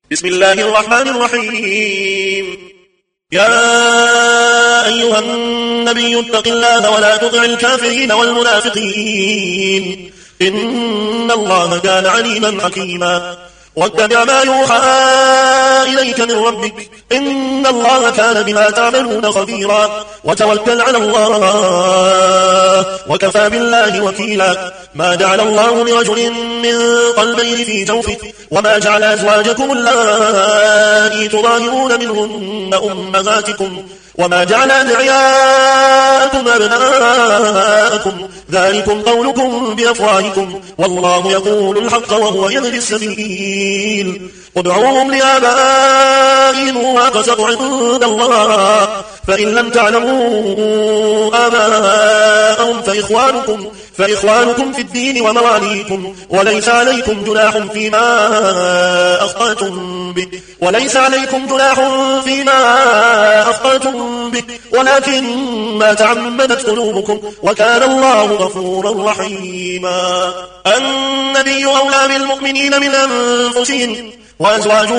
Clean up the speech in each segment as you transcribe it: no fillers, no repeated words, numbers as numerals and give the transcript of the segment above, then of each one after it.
بسم الله الرحمن الرحيم. يا أيها النبي اتق الله ولا تطع الكافرين والمنافقين إن الله كان عليما حكيما. واتبع ما يوحى إليك من ربك إن الله كان بما تعملون خبيرا. وتوكل على الله وكفى بالله وكيلا. ما جعل الله لرجل من قلبين في جوفه وما جعل أزواجكم اللائي تظاهرون منهن أمهاتكم وما جعل أدعياءكم أبناءكم ذلكم قولكم بأفواهكم والله يقول الحق وهو يهدي السبيل. ادعوهم لآبائهم هو أقسط عند الله فإن لم تعلموا آباءهم فإخوانكم في الدين ومواليكم وليس عليكم جناح فيما أخطأتم به ولكن ما تعمدت قلوبكم وكان الله غفورا رحيما. النبي أولى بالمؤمنين من أنفسهم وأزواجه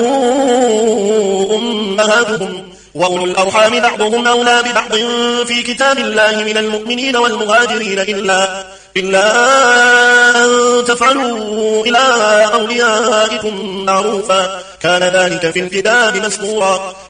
أمهاتهم وأولو الأرحام بعضهم أولى ببعض في كتاب الله من المؤمنين والمهاجرين إلا أن تفعلوا إلى أوليائكم معروفا كان ذلك في الكتاب مسطورا.